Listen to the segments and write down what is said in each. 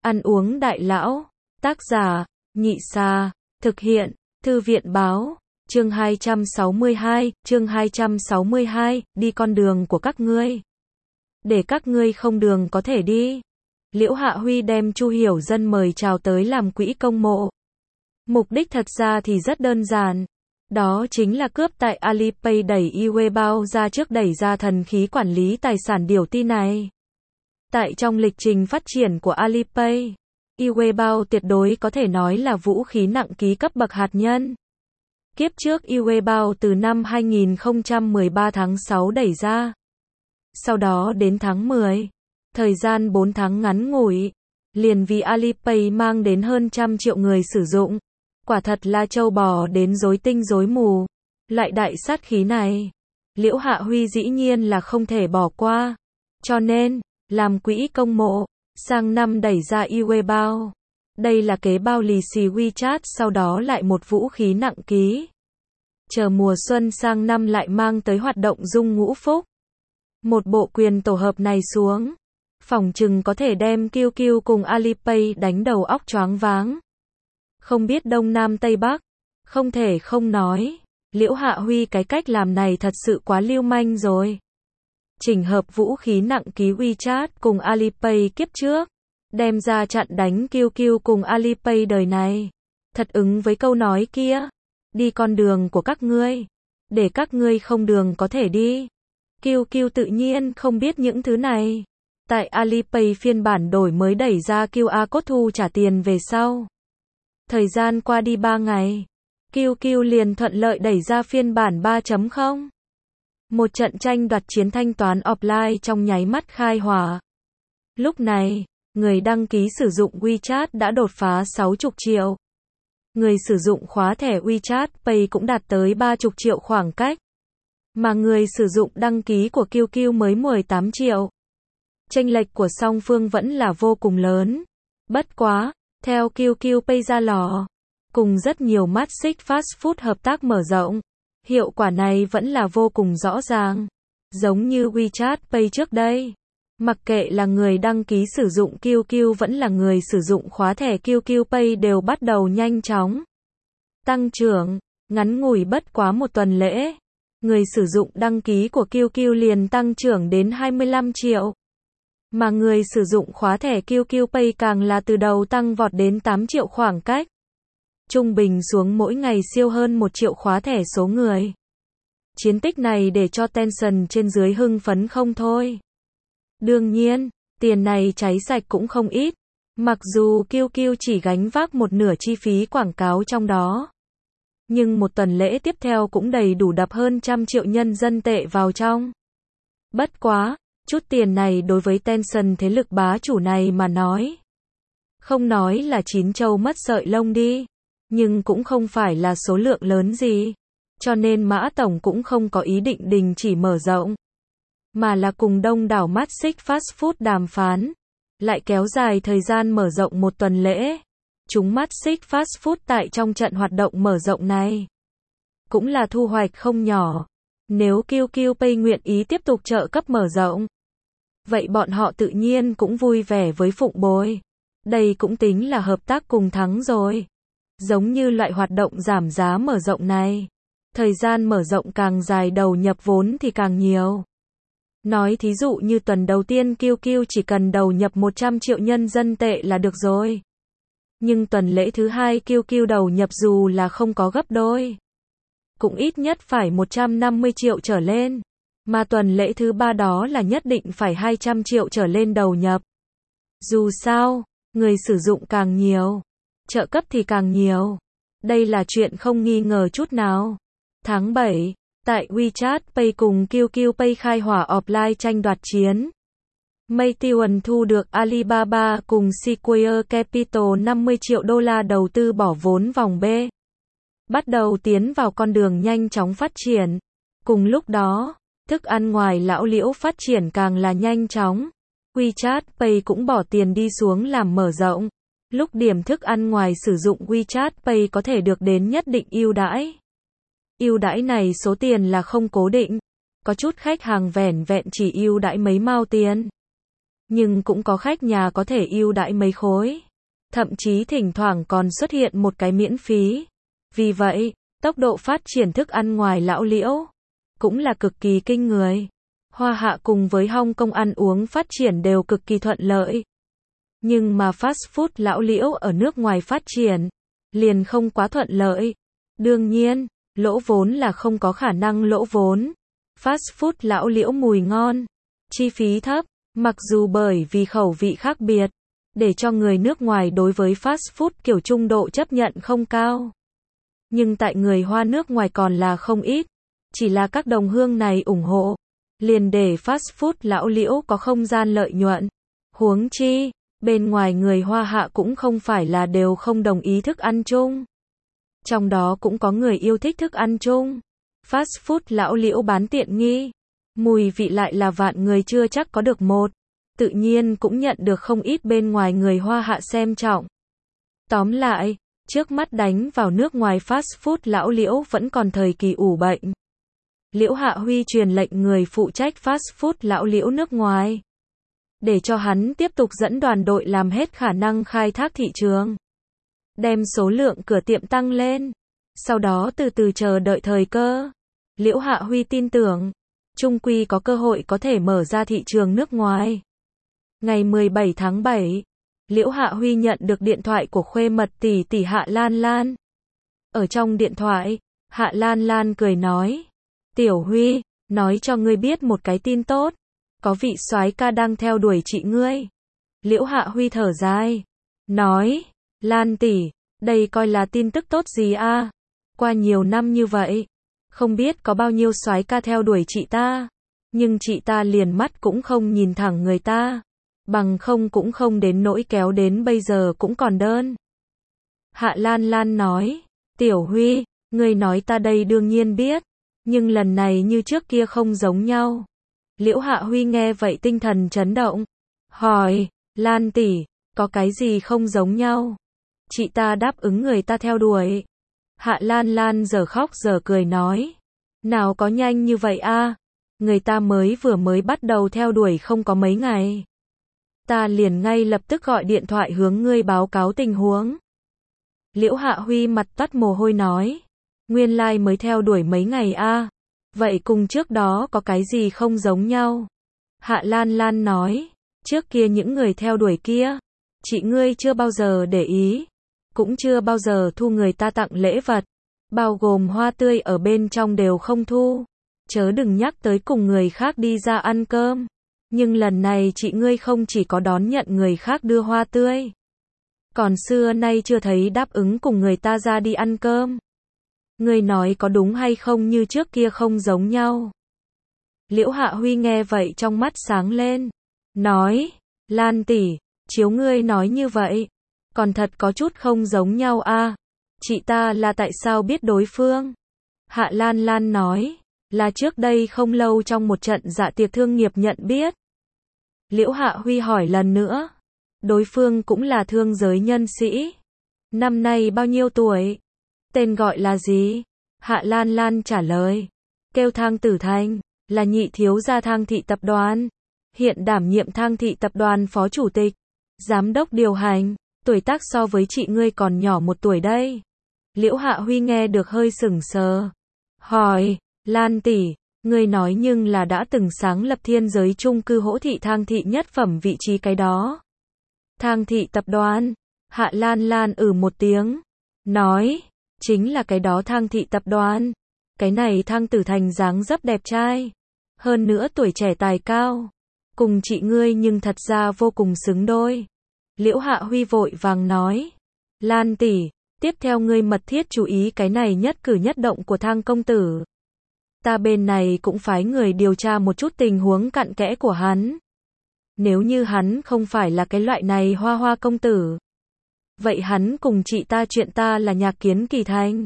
Ăn uống đại lão. Tác giả, Nhị Sa. Thực hiện, Thư viện Báo. Chương 262, đi con đường của các ngươi. Để các ngươi không đường có thể đi. Liễu Hạ Huy đem Chu Hiểu Dân mời chào tới làm quỹ công mộ. Mục đích thật ra thì rất đơn giản. Đó chính là cướp tại Alipay đẩy Weibo ra trước đẩy ra thần khí quản lý tài sản điều ti này. Tại trong lịch trình phát triển của Alipay, Weibo tuyệt đối có thể nói là vũ khí nặng ký cấp bậc hạt nhân. Kiếp trước Weibo từ năm 2013 tháng 6 đẩy ra. Sau đó đến tháng 10, thời gian 4 tháng ngắn ngủi, liền vì Alipay mang đến hơn 100 triệu người sử dụng. Quả thật là trâu bò đến rối tinh rối mù. Loại đại sát khí này, Liễu Hạ Huy dĩ nhiên là không thể bỏ qua. Cho nên, làm quỹ công mộ, sang năm đẩy ra Weibo. Đây là kế bao lì xì WeChat, sau đó lại một vũ khí nặng ký. Chờ mùa xuân sang năm lại mang tới hoạt động dung ngũ phúc. Một bộ quyền tổ hợp này xuống, phỏng chừng có thể đem QQ cùng Alipay đánh đầu óc choáng váng. Không biết Đông Nam Tây Bắc, không thể không nói, Liễu Hạ Huy cái cách làm này thật sự quá lưu manh rồi. Chỉnh hợp vũ khí nặng ký WeChat cùng Alipay kiếp trước, đem ra chặn đánh QQ cùng Alipay đời này. Thật ứng với câu nói kia, đi con đường của các ngươi, để các ngươi không đường có thể đi. QQ tự nhiên không biết những thứ này. Tại Alipay phiên bản đổi mới đẩy ra QR code thu trả tiền về sau. Thời gian qua đi 3 ngày, QQ liền thuận lợi đẩy ra phiên bản 3.0. Một trận tranh đoạt chiến thanh toán offline trong nháy mắt khai hỏa. Lúc này, người đăng ký sử dụng WeChat đã đột phá 60 triệu. Người sử dụng khóa thẻ WeChat Pay cũng đạt tới 30 triệu khoảng cách. Mà người sử dụng đăng ký của QQ mới 18 triệu. Chênh lệch của song phương vẫn là vô cùng lớn. Bất quá, theo QQ Pay ra lò, cùng rất nhiều mắt xích fast food hợp tác mở rộng, hiệu quả này vẫn là vô cùng rõ ràng. Giống như WeChat Pay trước đây, mặc kệ là người đăng ký sử dụng QQ vẫn là người sử dụng khóa thẻ QQ Pay đều bắt đầu nhanh chóng tăng trưởng, ngắn ngủi bất quá một tuần lễ. Người sử dụng đăng ký của QQ liền tăng trưởng đến 25 triệu. Mà người sử dụng khóa thẻ QQ Pay càng là từ đầu tăng vọt đến 8 triệu khoảng cách. Trung bình xuống mỗi ngày siêu hơn 1 triệu khóa thẻ số người. Chiến tích này để cho Tencent trên dưới hưng phấn không thôi. Đương nhiên, tiền này cháy sạch cũng không ít. Mặc dù QQ chỉ gánh vác một nửa chi phí quảng cáo trong đó. Nhưng một tuần lễ tiếp theo cũng đầy đủ đập hơn 100 triệu nhân dân tệ vào trong. Bất quá, chút tiền này đối với Tencent thế lực bá chủ này mà nói. Không nói là chín châu mất sợi lông đi. Nhưng cũng không phải là số lượng lớn gì. Cho nên Mã Tổng cũng không có ý định đình chỉ mở rộng. Mà là cùng đông đảo mắt xích fast food đàm phán. Lại kéo dài thời gian mở rộng một tuần lễ. Chúng mắt xích fast food tại trong trận hoạt động mở rộng này. Cũng là thu hoạch không nhỏ. Nếu QQ Pay nguyện ý tiếp tục trợ cấp mở rộng. Vậy bọn họ tự nhiên cũng vui vẻ với Phụng Bồi. Đây cũng tính là hợp tác cùng thắng rồi. Giống như loại hoạt động giảm giá mở rộng này. Thời gian mở rộng càng dài đầu nhập vốn thì càng nhiều. Nói thí dụ như tuần đầu tiên QQ chỉ cần đầu nhập 100 triệu nhân dân tệ là được rồi. Nhưng tuần lễ thứ hai QQ đầu nhập dù là không có gấp đôi. Cũng ít nhất phải 150 triệu trở lên. Mà tuần lễ thứ ba đó là nhất định phải 200 triệu trở lên đầu nhập. Dù sao, người sử dụng càng nhiều, trợ cấp thì càng nhiều. Đây là chuyện không nghi ngờ chút nào. Tháng 7, tại WeChat Pay cùng QQ Pay khai hỏa offline tranh đoạt chiến. Meituan thu được Alibaba cùng Sequoia Capital 50 triệu đô la đầu tư bỏ vốn vòng B. Bắt đầu tiến vào con đường nhanh chóng phát triển. Cùng lúc đó, thức ăn ngoài lão Liễu phát triển càng là nhanh chóng. WeChat Pay cũng bỏ tiền đi xuống làm mở rộng. Lúc điểm thức ăn ngoài sử dụng WeChat Pay có thể được đến nhất định ưu đãi. Ưu đãi này số tiền là không cố định. Có chút khách hàng vẻn vẹn chỉ ưu đãi mấy mao tiền. nhưng cũng có khách nhà có thể ưu đãi mấy khối. Thậm chí thỉnh thoảng còn xuất hiện một cái miễn phí. Vì vậy, tốc độ phát triển thức ăn ngoài lão Liễu cũng là cực kỳ kinh người. Hoa Hạ cùng với Hong Kong ăn uống phát triển đều cực kỳ thuận lợi. Nhưng mà fast food lão Liễu ở nước ngoài phát triển liền không quá thuận lợi. Đương nhiên, lỗ vốn là không có khả năng lỗ vốn. Fast food lão Liễu mùi ngon, chi phí thấp, mặc dù bởi vì khẩu vị khác biệt, để cho người nước ngoài đối với fast food kiểu trung độ chấp nhận không cao. Nhưng tại người Hoa nước ngoài còn là không ít, chỉ là các đồng hương này ủng hộ, liền để fast food lão Liễu có không gian lợi nhuận. Huống chi, bên ngoài người Hoa Hạ cũng không phải là đều không đồng ý thức ăn chung. Trong đó cũng có người yêu thích thức ăn chung. Fast food lão Liễu bán tiện nghi, mùi vị lại là vạn người chưa chắc có được một. Tự nhiên cũng nhận được không ít bên ngoài người Hoa Hạ xem trọng. Tóm lại, trước mắt đánh vào nước ngoài fast food lão Liễu vẫn còn thời kỳ ủ bệnh. Liễu Hạ Huy truyền lệnh người phụ trách fast food lão Liễu nước ngoài, để cho hắn tiếp tục dẫn đoàn đội làm hết khả năng khai thác thị trường, đem số lượng cửa tiệm tăng lên, sau đó từ từ chờ đợi thời cơ. Liễu Hạ Huy tin tưởng, chung quy có cơ hội có thể mở ra thị trường nước ngoài. Ngày 17 tháng 7, Liễu Hạ Huy nhận được điện thoại của khuê mật tỷ tỷ Hạ Lan Lan. Ở trong điện thoại, Hạ Lan Lan cười nói, Tiểu Huy, nói cho ngươi biết một cái tin tốt, có vị soái ca đang theo đuổi chị ngươi. Liễu Hạ Huy thở dài, nói, Lan tỷ, đây coi là tin tức tốt gì a? Qua nhiều năm như vậy, không biết có bao nhiêu soái ca theo đuổi chị ta, nhưng chị ta liền mắt cũng không nhìn thẳng người ta, bằng không cũng không đến nỗi kéo đến bây giờ cũng còn đơn. Hạ Lan Lan nói, Tiểu Huy, ngươi nói ta đây đương nhiên biết, nhưng lần này như trước kia không giống nhau. Liễu Hạ Huy nghe vậy tinh thần chấn động, hỏi, Lan tỷ, có cái gì không giống nhau? Chị ta đáp ứng người ta theo đuổi. Hạ Lan Lan giờ khóc giờ cười nói, nào có nhanh như vậy a? Người ta vừa mới bắt đầu theo đuổi không có mấy ngày. Ta liền ngay lập tức gọi điện thoại hướng ngươi báo cáo tình huống. Liễu Hạ Huy mặt toát mồ hôi nói, nguyên lai mới theo đuổi mấy ngày a? Vậy cùng trước đó có cái gì không giống nhau? Hạ Lan Lan nói, trước kia những người theo đuổi kia, chị ngươi chưa bao giờ để ý, cũng chưa bao giờ thu người ta tặng lễ vật, bao gồm hoa tươi ở bên trong đều không thu, chớ đừng nhắc tới cùng người khác đi ra ăn cơm. Nhưng lần này chị ngươi không chỉ có đón nhận người khác đưa hoa tươi, còn xưa nay chưa thấy đáp ứng cùng người ta ra đi ăn cơm. Ngươi nói có đúng hay không như trước kia không giống nhau? Liễu Hạ Huy nghe vậy trong mắt sáng lên, nói, Lan tỷ, chiếu ngươi nói như vậy, còn thật có chút không giống nhau a. Chị ta là tại sao biết đối phương? Hạ Lan Lan nói, là trước đây không lâu trong một trận dạ tiệc thương nghiệp nhận biết. Liễu Hạ Huy hỏi lần nữa, đối phương cũng là thương giới nhân sĩ. Năm nay bao nhiêu tuổi? Tên gọi là gì? Hạ Lan Lan trả lời, kêu Thang Tử Thành, là nhị thiếu gia Thang Thị Tập đoàn, hiện đảm nhiệm Thang Thị Tập đoàn phó chủ tịch, giám đốc điều hành, tuổi tác so với chị ngươi còn nhỏ 1 tuổi đây. Liễu Hạ Huy nghe được hơi sững sờ, hỏi, Lan tỷ, ngươi nói nhưng là đã từng sáng lập thiên giới chung cư Hỗ Thị Thang Thị nhất phẩm vị trí cái đó. Thang Thị Tập đoàn, Hạ Lan Lan một tiếng, nói, chính là cái đó Thang Thị Tập đoàn. Cái này Thang Tử Thành dáng dấp đẹp trai, hơn nữa tuổi trẻ tài cao, cùng chị ngươi nhưng thật ra vô cùng xứng đôi. Liễu Hạ Huy vội vàng nói, Lan tỷ, tiếp theo ngươi mật thiết chú ý cái này nhất cử nhất động của Thang công tử. Ta bên này cũng phái người điều tra một chút tình huống cặn kẽ của hắn. Nếu như hắn không phải là cái loại này hoa hoa công tử, vậy hắn cùng chị ta chuyện ta là Nhạc Kiến Kỳ Thành.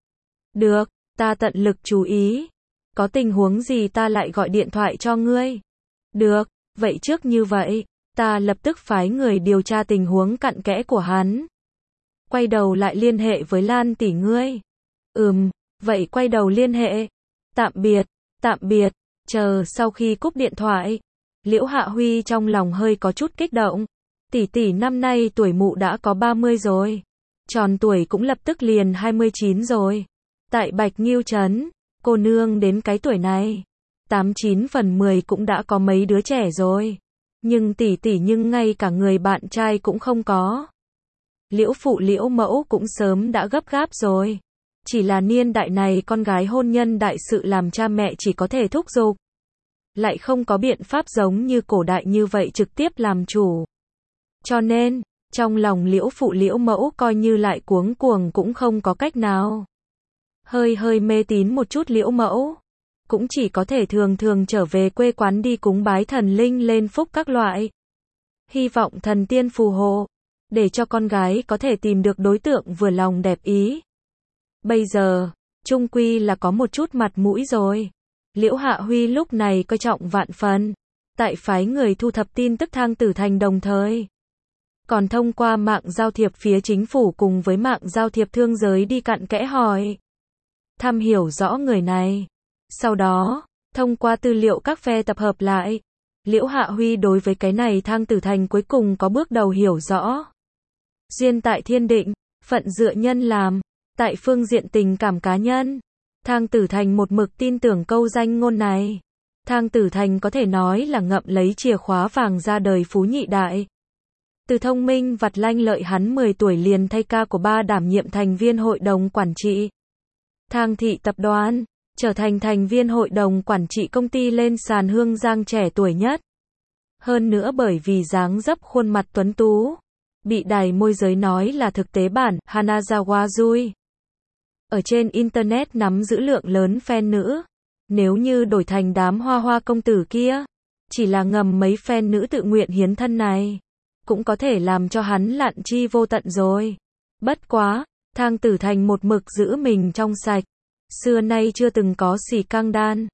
Được, ta tận lực chú ý. Có tình huống gì ta lại gọi điện thoại cho ngươi. Được, vậy trước như vậy, ta lập tức phái người điều tra tình huống cặn kẽ của hắn. Quay đầu lại liên hệ với Lan tỷ ngươi. Vậy quay đầu liên hệ. Tạm biệt, chờ sau khi cúp điện thoại. Liễu Hạ Huy trong lòng hơi có chút kích động. Tỷ tỷ năm nay tuổi mụ đã có 30 rồi. Tròn tuổi cũng lập tức liền 29 rồi. Tại Bạch Nghiêu Trấn, cô nương đến cái tuổi này, 89 phần 10 cũng đã có mấy đứa trẻ rồi. Nhưng tỷ tỷ nhưng ngay cả người bạn trai cũng không có. Liễu phụ Liễu mẫu cũng sớm đã gấp gáp rồi. Chỉ là niên đại này con gái hôn nhân đại sự làm cha mẹ chỉ có thể thúc giục. Lại không có biện pháp giống như cổ đại như vậy trực tiếp làm chủ. Cho nên, trong lòng Liễu phụ Liễu mẫu coi như lại cuống cuồng cũng không có cách nào. Hơi mê tín một chút Liễu mẫu, cũng chỉ có thể thường thường trở về quê quán đi cúng bái thần linh lên phúc các loại. Hy vọng thần tiên phù hộ, để cho con gái có thể tìm được đối tượng vừa lòng đẹp ý. Bây giờ, chung quy là có một chút mặt mũi rồi. Liễu Hạ Huy lúc này coi trọng vạn phần, tại phái người thu thập tin tức Thang Tử Thành đồng thời. Còn thông qua mạng giao thiệp phía chính phủ cùng với mạng giao thiệp thương giới đi cặn kẽ hỏi, thăm hiểu rõ người này. Sau đó, thông qua tư liệu các phe tập hợp lại, Liễu Hạ Huy đối với cái này Thang Tử Thành cuối cùng có bước đầu hiểu rõ. Duyên tại thiên định, phận dựa nhân làm. Tại phương diện tình cảm cá nhân, Thang Tử Thành một mực tin tưởng câu danh ngôn này. Thang Tử Thành có thể nói là ngậm lấy chìa khóa vàng ra đời phú nhị đại. Từ thông minh vặt lanh lợi hắn 10 tuổi liền thay ca của ba đảm nhiệm thành viên hội đồng quản trị Thang Thị Tập đoàn, trở thành thành viên hội đồng quản trị công ty lên sàn Hương Giang trẻ tuổi nhất. Hơn nữa bởi vì dáng dấp khuôn mặt tuấn tú, bị đài môi giới nói là thực tế bản Hanazawa Rui. Ở trên Internet nắm giữ lượng lớn fan nữ. Nếu như đổi thành đám hoa hoa công tử kia, chỉ là ngầm mấy fan nữ tự nguyện hiến thân này, cũng có thể làm cho hắn lặn chi vô tận rồi. Bất quá, Thang Tử Thành một mực giữ mình trong sạch. Xưa nay chưa từng có xì căng đan.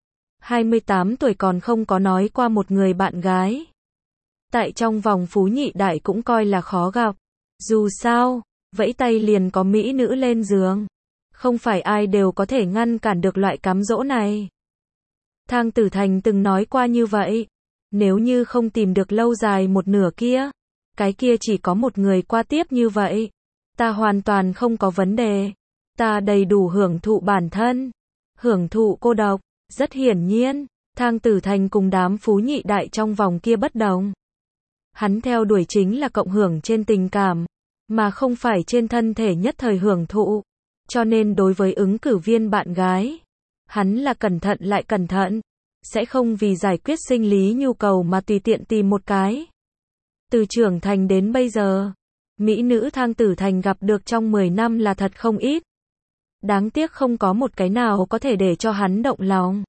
28 tuổi còn không có nói qua một người bạn gái. Tại trong vòng phú nhị đại cũng coi là khó gặp. Dù sao, vẫy tay liền có mỹ nữ lên giường. Không phải ai đều có thể ngăn cản được loại cám dỗ này. Thang Tử Thành từng nói qua như vậy. Nếu như không tìm được lâu dài một nửa kia, cái kia chỉ có một người qua tiếp như vậy, ta hoàn toàn không có vấn đề. Ta đầy đủ hưởng thụ bản thân, hưởng thụ cô độc. Rất hiển nhiên, Thang Tử Thành cùng đám phú nhị đại trong vòng kia bất đồng. Hắn theo đuổi chính là cộng hưởng trên tình cảm, mà không phải trên thân thể nhất thời hưởng thụ. Cho nên đối với ứng cử viên bạn gái, hắn là cẩn thận lại cẩn thận, sẽ không vì giải quyết sinh lý nhu cầu mà tùy tiện tìm một cái. Từ trưởng thành đến bây giờ, mỹ nữ Thang Tử Thành gặp được trong 10 năm là thật không ít. Đáng tiếc không có một cái nào có thể để cho hắn động lòng.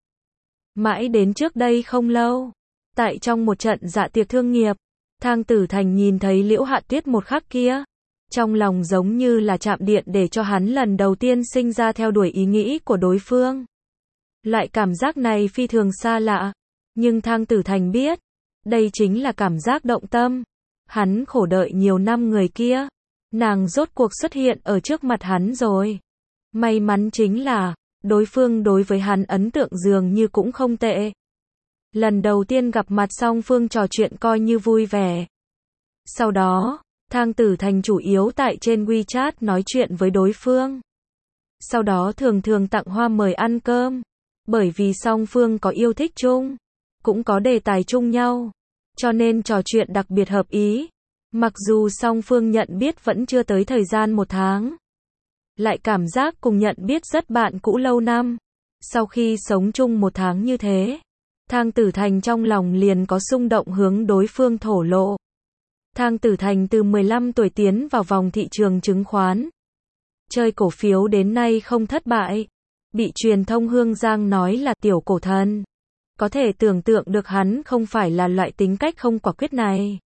Mãi đến trước đây không lâu, tại trong một trận dạ tiệc thương nghiệp, Thang Tử Thành nhìn thấy Liễu Hạ Tuyết một khắc kia, trong lòng giống như là chạm điện để cho hắn lần đầu tiên sinh ra theo đuổi ý nghĩ của đối phương. Loại cảm giác này phi thường xa lạ, nhưng Thang Tử Thành biết, đây chính là cảm giác động tâm. Hắn khổ đợi nhiều năm người kia, nàng rốt cuộc xuất hiện ở trước mặt hắn rồi. May mắn chính là, đối phương đối với hắn ấn tượng dường như cũng không tệ. Lần đầu tiên gặp mặt song phương trò chuyện coi như vui vẻ. Sau đó, Thang Tử Thành chủ yếu tại trên WeChat nói chuyện với đối phương. Sau đó thường thường tặng hoa mời ăn cơm. Bởi vì song phương có yêu thích chung, cũng có đề tài chung nhau, cho nên trò chuyện đặc biệt hợp ý. Mặc dù song phương nhận biết vẫn chưa tới thời gian 1 tháng, lại cảm giác cùng nhận biết rất bạn cũ lâu năm. Sau khi sống chung 1 tháng như thế, Thang Tử Thành trong lòng liền có xung động hướng đối phương thổ lộ. Thang Tử Thành từ 15 tuổi tiến vào vòng thị trường chứng khoán. Chơi cổ phiếu đến nay không thất bại. Bị truyền thông Hương Giang nói là tiểu cổ thần. Có thể tưởng tượng được hắn không phải là loại tính cách không quả quyết này.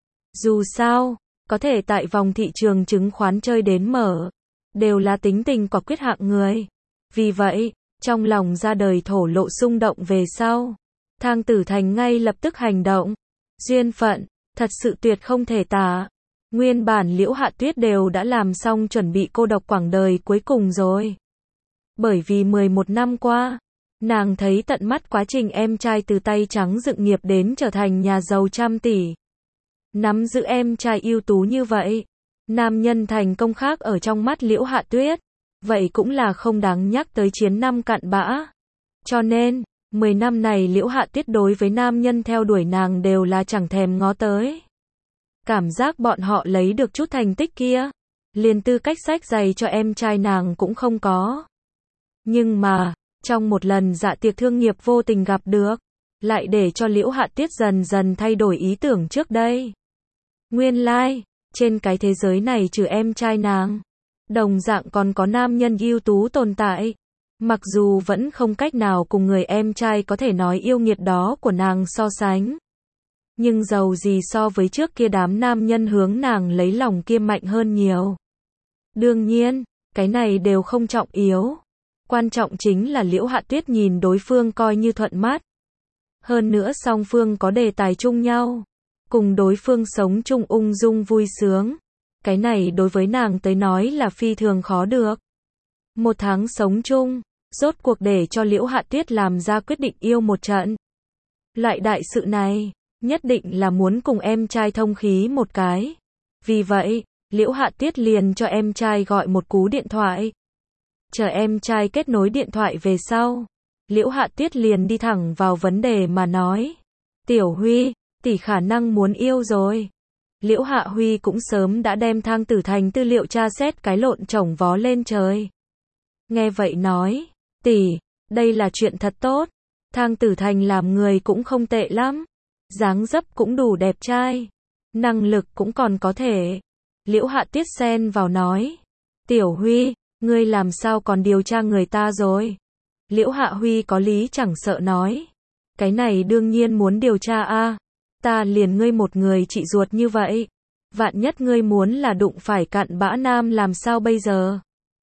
Dù sao, có thể tại vòng thị trường chứng khoán chơi đến mở, đều là tính tình quả quyết hạng người. Vì vậy, trong lòng ra đời thổ lộ xung động về sau, Thang Tử Thành ngay lập tức hành động. Duyên phận, thật sự tuyệt không thể tả. Nguyên bản Liễu Hạ Tuyết đều đã làm xong chuẩn bị cô độc quãng đời cuối cùng rồi. Bởi vì 11 năm qua, Nàng thấy tận mắt quá trình em trai từ tay trắng dựng nghiệp đến trở thành nhà giàu trăm tỷ. Nắm giữ em trai ưu tú như vậy, nam nhân thành công khác ở trong mắt Liễu Hạ Tuyết, vậy cũng là không đáng nhắc tới chiến năm cặn bã. Cho nên, 10 năm này Liễu Hạ Tuyết đối với nam nhân theo đuổi nàng đều là chẳng thèm ngó tới. Cảm giác bọn họ lấy được chút thành tích kia, liền tư cách xách giày cho em trai nàng cũng không có. Nhưng mà, trong một lần dạ tiệc thương nghiệp vô tình gặp được, lại để cho Liễu Hạ Tuyết dần dần thay đổi ý tưởng trước đây. Nguyên lai, trên cái thế giới này trừ em trai nàng, đồng dạng còn có nam nhân ưu tú tồn tại. Mặc dù vẫn không cách nào cùng người em trai có thể nói yêu nghiệt đó của nàng so sánh. Nhưng dầu gì so với trước kia đám nam nhân hướng nàng lấy lòng kia mạnh hơn nhiều. Đương nhiên, cái này đều không trọng yếu. Quan trọng chính là Liễu Hạ Tuyết nhìn đối phương coi như thuận mắt. Hơn nữa song phương có đề tài chung nhau. Cùng đối phương sống chung ung dung vui sướng. Cái này đối với nàng tới nói là phi thường khó được. Một tháng sống chung, rốt cuộc để cho Liễu Hạ Tuyết làm ra quyết định yêu một trận. Loại đại sự này, nhất định là muốn cùng em trai thông khí một cái. Vì vậy, Liễu Hạ Tuyết liền cho em trai gọi một cú điện thoại. Chờ em trai kết nối điện thoại về sau, Liễu Hạ Tuyết liền đi thẳng vào vấn đề mà nói. Tiểu Huy, tỷ khả năng muốn yêu rồi. Liễu Hạ Huy cũng sớm đã đem Thang Tử Thành tư liệu tra xét cái lộn chổng vó lên trời. Nghe vậy nói, tỷ, đây là chuyện thật tốt. Thang Tử Thành làm người cũng không tệ lắm. Dáng dấp cũng đủ đẹp trai. Năng lực cũng còn có thể. Liễu Hạ Tuyết xen vào nói. Tiểu Huy, ngươi làm sao còn điều tra người ta rồi? Liễu Hạ Huy có lý chẳng sợ nói. Cái này đương nhiên muốn điều tra a. Ta liền ngươi một người chị ruột như vậy. Vạn nhất ngươi muốn là đụng phải cặn bã nam làm sao bây giờ?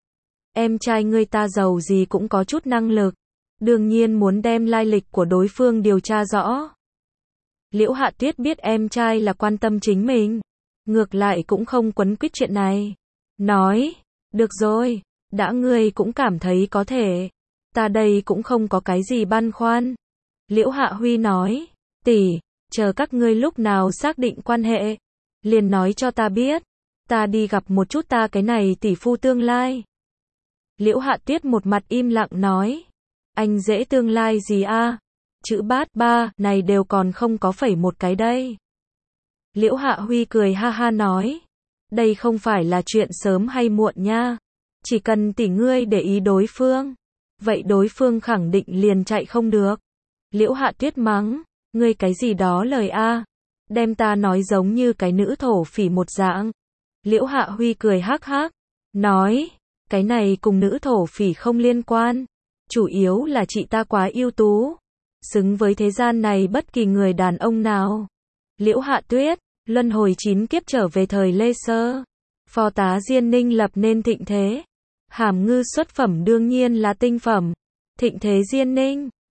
Em trai ngươi ta giàu gì cũng có chút năng lực. Đương nhiên muốn đem lai lịch của đối phương điều tra rõ. Liễu Hạ Tuyết biết em trai là quan tâm chính mình. Ngược lại cũng không quấn quýt chuyện này. Nói, được rồi, đã ngươi cũng cảm thấy có thể. Ta đây cũng không có cái gì băn khoăn. Liễu Hạ Huy nói, tỷ, chờ các ngươi lúc nào xác định quan hệ, liền nói cho ta biết. Ta đi gặp một chút ta cái này tỷ phu tương lai. Liễu Hạ Tuyết một mặt im lặng nói, anh dễ tương lai gì a? Chữ bát ba này đều còn không có phẩy một cái đây. Liễu Hạ Huy cười ha ha nói, đây không phải là chuyện sớm hay muộn nha. Chỉ cần tỷ ngươi để ý đối phương, vậy đối phương khẳng định liền chạy không được. Liễu Hạ Tuyết mắng, ngươi cái gì đó lời a, đem ta nói giống như cái nữ thổ phỉ một dạng. Liễu Hạ Huy cười hắc hắc, nói, cái này cùng nữ thổ phỉ không liên quan, chủ yếu là chị ta quá ưu tú, xứng với thế gian này bất kỳ người đàn ông nào. Liễu Hạ Tuyết, luân hồi 9 kiếp trở về thời Lê Sơ, phò tá Diên Ninh lập nên thịnh thế. Hàm Ngư xuất phẩm đương nhiên là tinh phẩm. Thịnh thế Diên Ninh,